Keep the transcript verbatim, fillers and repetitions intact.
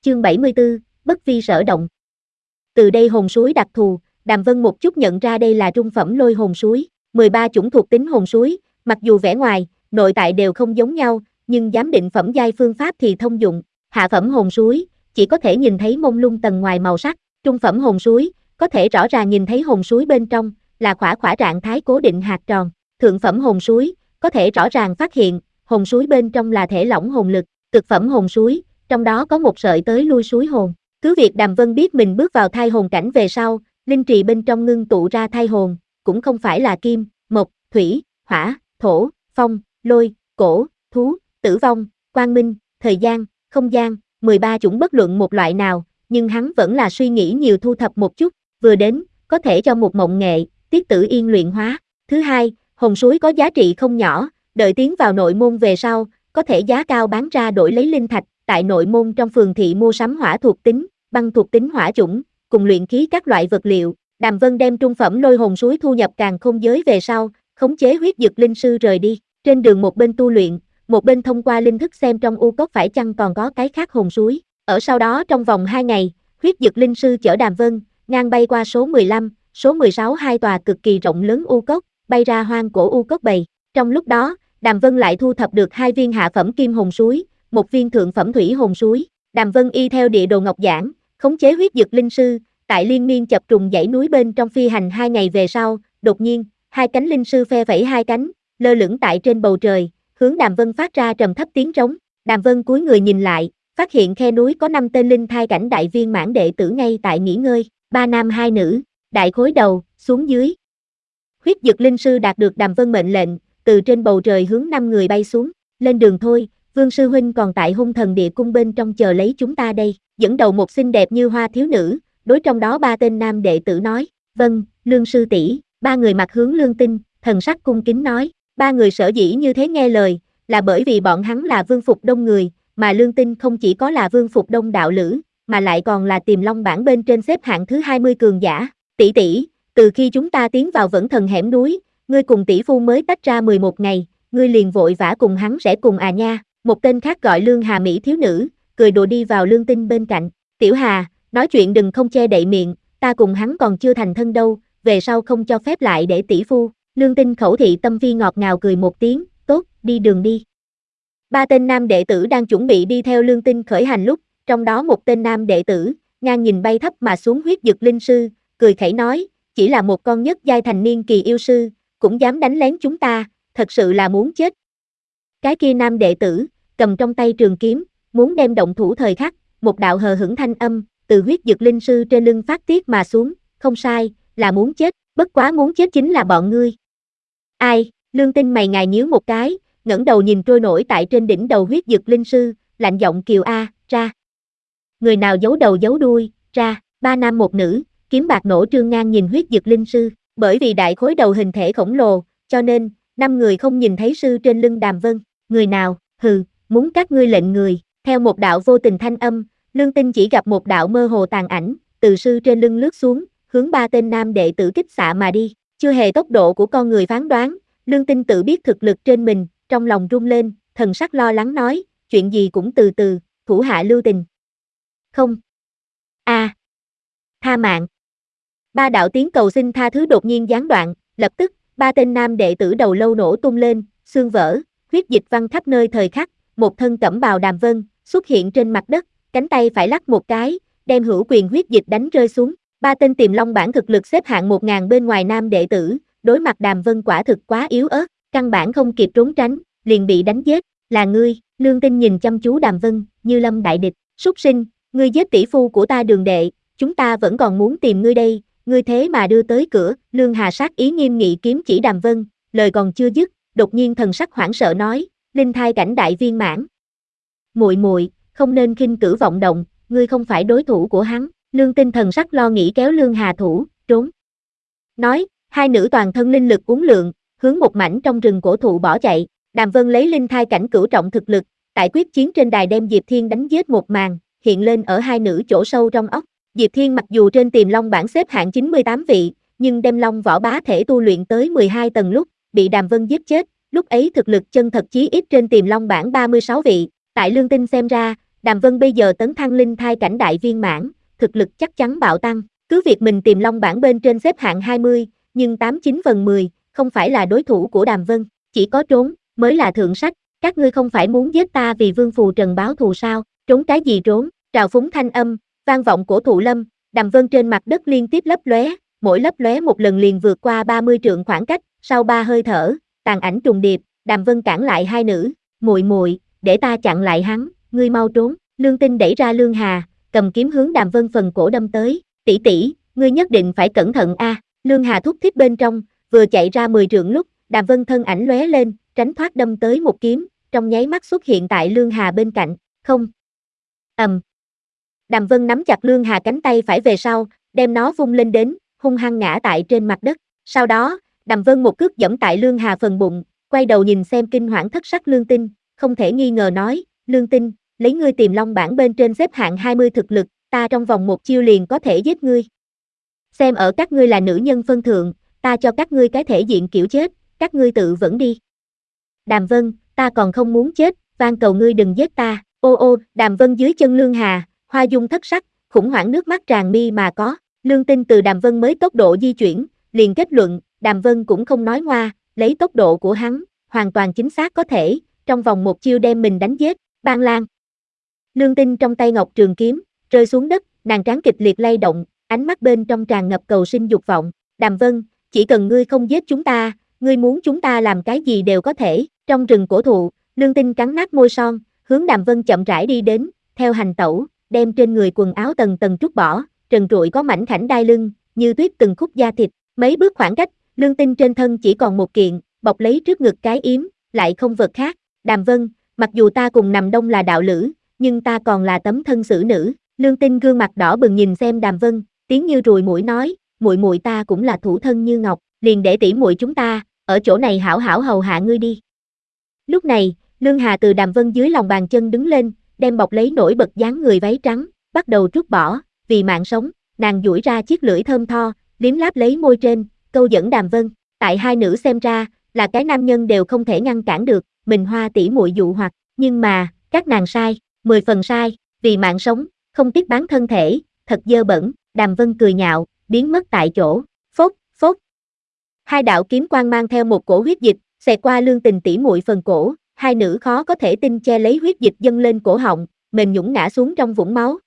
chương bảy mươi tư, bất vi sở động. Từ đây hồn suối đặc thù, Đàm Vân một chút nhận ra đây là trung phẩm lôi hồn suối, mười ba chủng thuộc tính hồn suối, mặc dù vẻ ngoài, nội tại đều không giống nhau, nhưng giám định phẩm giai phương pháp thì thông dụng. Hạ phẩm hồn suối, chỉ có thể nhìn thấy mông lung tầng ngoài màu sắc, trung phẩm hồn suối, có thể rõ ràng nhìn thấy hồn suối bên trong, là khỏa khỏa trạng thái cố định hạt tròn. Thượng phẩm hồn suối, có thể rõ ràng phát hiện, hồn suối bên trong là thể lỏng hồn lực. Cực phẩm hồn suối, trong đó có một sợi tới lui suối hồn. Cứ việc Đàm Vân biết mình bước vào thai hồn cảnh về sau, linh trì bên trong ngưng tụ ra thai hồn, cũng không phải là kim, mộc, thủy, hỏa, thổ, phong, lôi, cổ, thú, tử vong, quang minh, thời gian, không gian, mười ba chủng bất luận một loại nào, nhưng hắn vẫn là suy nghĩ nhiều thu thập một chút, vừa đến, có thể cho một mộng nghệ, tiết tử yên luyện hóa. Thứ hai, hồn suối có giá trị không nhỏ, đợi tiến vào nội môn về sau, có thể giá cao bán ra đổi lấy linh thạch, tại nội môn trong phường thị mua sắm hỏa thuộc tính, băng thuộc tính hỏa chủng, cùng luyện khí các loại vật liệu. Đàm Vân đem trung phẩm lôi hồn suối thu nhập càn khôn giới về sau, khống chế huyết dực linh sư rời đi, trên đường một bên tu luyện, một bên thông qua linh thức xem trong u cốc phải chăng còn có cái khác hồn suối. Ở sau đó trong vòng hai ngày, huyết dực linh sư chở Đàm Vân, ngang bay qua số mười lăm, số mười sáu hai tòa cực kỳ rộng lớn u cốc, bay ra hoang cổ u cốc bầy. Trong lúc đó, Đàm Vân lại thu thập được hai viên hạ phẩm kim hồn suối, một viên thượng phẩm thủy hồn suối. Đàm Vân y theo địa đồ ngọc giảng, khống chế huyết dực linh sư, tại liên miên chập trùng dãy núi bên trong phi hành hai ngày về sau, đột nhiên, hai cánh linh sư phe phẩy hai cánh, lơ lửng tại trên bầu trời, hướng Đàm Vân phát ra trầm thấp tiếng trống. Đàm Vân cúi người nhìn lại, phát hiện khe núi có năm tên linh thai cảnh đại viên mãn đệ tử ngay tại nghỉ ngơi, ba nam hai nữ, đại khối đầu, xuống dưới. Huyết dực linh sư đạt được Đàm Vân mệnh lệnh, từ trên bầu trời hướng năm người bay xuống, lên đường thôi, Vương sư huynh còn tại hung thần địa cung bên trong chờ lấy chúng ta đây. Dẫn đầu một xinh đẹp như hoa thiếu nữ, đối trong đó ba tên nam đệ tử nói, vâng, Lương sư tỷ. Ba người mặt hướng Lương Tinh, thần sắc cung kính nói, ba người sở dĩ như thế nghe lời, là bởi vì bọn hắn là Vương Phục Đông người, mà Lương Tinh không chỉ có là Vương Phục Đông đạo lữ, mà lại còn là Tiềm Long bảng bên trên xếp hạng thứ hai mươi cường giả. Tỷ tỷ, từ khi chúng ta tiến vào Vẫn Thần hẻm núi, ngươi cùng tỷ phu mới tách ra mười một ngày, ngươi liền vội vã cùng hắn sẽ cùng à nha. Một tên khác gọi Lương Hà Mỹ thiếu nữ, cười đùa đi vào Lương Tinh bên cạnh. Tiểu Hà, nói chuyện đừng không che đậy miệng, ta cùng hắn còn chưa thành thân đâu, về sau không cho phép lại để tỷ phu. Lương Tinh khẩu thị tâm phi ngọt ngào cười một tiếng, tốt, đi đường đi. Ba tên nam đệ tử đang chuẩn bị đi theo Lương Tinh khởi hành lúc, trong đó một tên nam đệ tử, ngang nhìn bay thấp mà xuống huyết dực linh sư, cười khẩy nói, chỉ là một con nhất giai thành niên kỳ yêu sư, cũng dám đánh lén chúng ta, thật sự là muốn chết. Cái kia nam đệ tử, cầm trong tay trường kiếm, muốn đem động thủ thời khắc, một đạo hờ hững thanh âm, từ huyết dực linh sư trên lưng phát tiết mà xuống, không sai, là muốn chết, bất quá muốn chết chính là bọn ngươi. Ai, Lương Tinh mày ngài nhíu một cái, ngẩng đầu nhìn trôi nổi tại trên đỉnh đầu huyết dực linh sư, lạnh giọng kiều a, ra. Người nào giấu đầu giấu đuôi, ra, ba nam một nữ, kiếm bạc nổ trương ngang nhìn huyết dực linh sư, bởi vì đại khối đầu hình thể khổng lồ, cho nên, năm người không nhìn thấy sư trên lưng Đàm Vân, người nào, hừ, muốn các ngươi lệnh người. Theo một đạo vô tình thanh âm, Lương Tinh chỉ gặp một đạo mơ hồ tàn ảnh, từ sư trên lưng lướt xuống, hướng ba tên nam đệ tử kích xạ mà đi. Chưa hề tốc độ của con người phán đoán, Lương Tinh tự biết thực lực trên mình, trong lòng rung lên, thần sắc lo lắng nói, chuyện gì cũng từ từ, thủ hạ lưu tình. Không. A. À. Tha mạng. Ba đạo tiếng cầu xin tha thứ đột nhiên gián đoạn, lập tức, ba tên nam đệ tử đầu lâu nổ tung lên, xương vỡ, huyết dịch văng khắp nơi thời khắc. Một thân cẩm bào Đàm Vân, xuất hiện trên mặt đất, cánh tay phải lắc một cái, đem hữu quyền huyết dịch đánh rơi xuống. Ba tên Tiềm Long bảng thực lực xếp hạng một ngàn bên ngoài nam đệ tử, đối mặt Đàm Vân quả thực quá yếu ớt, căn bản không kịp trốn tránh, liền bị đánh giết. Là ngươi, Lương Tinh nhìn chăm chú Đàm Vân, như lâm đại địch, súc sinh, ngươi giết tỷ phu của ta Đường đệ, chúng ta vẫn còn muốn tìm ngươi đây, ngươi thế mà đưa tới cửa. Lương Hà sát ý nghiêm nghị kiếm chỉ Đàm Vân, lời còn chưa dứt, đột nhiên thần sắc hoảng sợ nói, linh thai cảnh đại viên mãn. Muội muội, không nên khinh cử vọng động, ngươi không phải đối thủ của hắn. Lương Tinh thần sắc lo nghĩ kéo Lương Hà thủ, trốn. Nói, hai nữ toàn thân linh lực uốn lượn, hướng một mảnh trong rừng cổ thụ bỏ chạy. Đàm Vân lấy linh thai cảnh cửu trọng thực lực, tại quyết chiến trên đài đem Diệp Thiên đánh giết một màn, hiện lên ở hai nữ chỗ sâu trong óc. Diệp Thiên mặc dù trên Tiềm Long bảng xếp hạng chín mươi tám vị, nhưng đem Long võ bá thể tu luyện tới mười hai tầng lúc, bị Đàm Vân giết chết. Lúc ấy thực lực chân thật chí ít trên Tiềm Long bảng ba mươi sáu vị, tại Lương Tinh xem ra, Đàm Vân bây giờ tấn thăng linh thai cảnh đại viên mãn, thực lực chắc chắn bạo tăng. Cứ việc mình tìm long bảng bên trên xếp hạng hai mươi, nhưng tám chín phần mười, không phải là đối thủ của Đàm Vân. Chỉ có trốn, mới là thượng sách. Các ngươi không phải muốn giết ta vì Vương Phù Trần báo thù sao? Trốn cái gì trốn? Trào phúng thanh âm, vang vọng cổ thụ lâm, Đàm Vân trên mặt đất liên tiếp lấp lóe, mỗi lấp lóe một lần liền vượt qua ba mươi trượng khoảng cách, sau ba hơi thở, tàn ảnh trùng điệp, Đàm Vân cản lại hai nữ, muội muội, để ta chặn lại hắn, ngươi mau trốn. Lương Tinh đẩy ra Lương Hà, cầm kiếm hướng Đàm Vân phần cổ đâm tới, tỷ tỷ, ngươi nhất định phải cẩn thận a. À. Lương Hà thúc thiết bên trong, vừa chạy ra mười trượng lúc, Đàm Vân thân ảnh lóe lên, tránh thoát đâm tới một kiếm, trong nháy mắt xuất hiện tại Lương Hà bên cạnh, không. Ầm. Um. Đàm Vân nắm chặt Lương Hà cánh tay phải về sau, đem nó vung lên đến, hung hăng ngã tại trên mặt đất. Sau đó, Đàm Vân một cước giẫm tại Lương Hà phần bụng, quay đầu nhìn xem kinh hoảng thất sắc Lương Tinh, không thể nghi ngờ nói, Lương Tinh, lấy ngươi tìm long bảng bên trên xếp hạng hai mươi thực lực, ta trong vòng một chiêu liền có thể giết ngươi. Xem ở các ngươi là nữ nhân phân thượng, ta cho các ngươi cái thể diện kiểu chết, các ngươi tự vẫn đi. Đàm Vân, ta còn không muốn chết, van cầu ngươi đừng giết ta. Ô ô, Đàm Vân dưới chân Lương Hà, hoa dung thất sắc, khủng hoảng nước mắt tràn mi mà có. Lương Tinh từ Đàm Vân mới tốc độ di chuyển, liền kết luận, Đàm Vân cũng không nói ngoa, lấy tốc độ của hắn, hoàn toàn chính xác có thể, trong vòng một chiêu đem mình đánh giết. Bang lang. Lương Tinh trong tay ngọc trường kiếm, rơi xuống đất, nàng trán kịch liệt lay động, ánh mắt bên trong tràn ngập cầu sinh dục vọng. Đàm Vân, chỉ cần ngươi không giết chúng ta, ngươi muốn chúng ta làm cái gì đều có thể. Trong rừng cổ thụ, Lương Tinh cắn nát môi son, hướng Đàm Vân chậm rãi đi đến, theo hành tẩu, đem trên người quần áo tầng tầng trút bỏ, trần trụi có mảnh khảnh đai lưng, như tuyết từng khúc da thịt. Mấy bước khoảng cách, Lương Tinh trên thân chỉ còn một kiện, bọc lấy trước ngực cái yếm, lại không vật khác. Đàm Vân, mặc dù ta cùng nằm đông là đạo lữ, nhưng ta còn là tấm thân xử nữ. Lương Tinh gương mặt đỏ bừng nhìn xem Đàm Vân, tiếng như ruồi muỗi nói, muội muội ta cũng là thủ thân như ngọc, liền để tỷ muội chúng ta ở chỗ này hảo hảo hầu hạ ngươi đi. Lúc này, Lương Hà từ Đàm Vân dưới lòng bàn chân đứng lên, đem bọc lấy nổi bật dáng người váy trắng, bắt đầu trút bỏ, vì mạng sống, nàng duỗi ra chiếc lưỡi thơm tho, liếm láp lấy môi trên, câu dẫn Đàm Vân. Tại hai nữ xem ra, là cái nam nhân đều không thể ngăn cản được, mình hoa tỷ muội dụ hoặc, nhưng mà, các nàng sai, mười phần sai, vì mạng sống, không tiếc bán thân thể, thật dơ bẩn. Đàm Vân cười nhạo, biến mất tại chỗ, phốt, phốt. Hai đạo kiếm quang mang theo một cổ huyết dịch, xẹt qua Lương Tình tỷ muội phần cổ, hai nữ khó có thể tin che lấy huyết dịch dâng lên cổ họng, mềm nhũn ngã xuống trong vũng máu.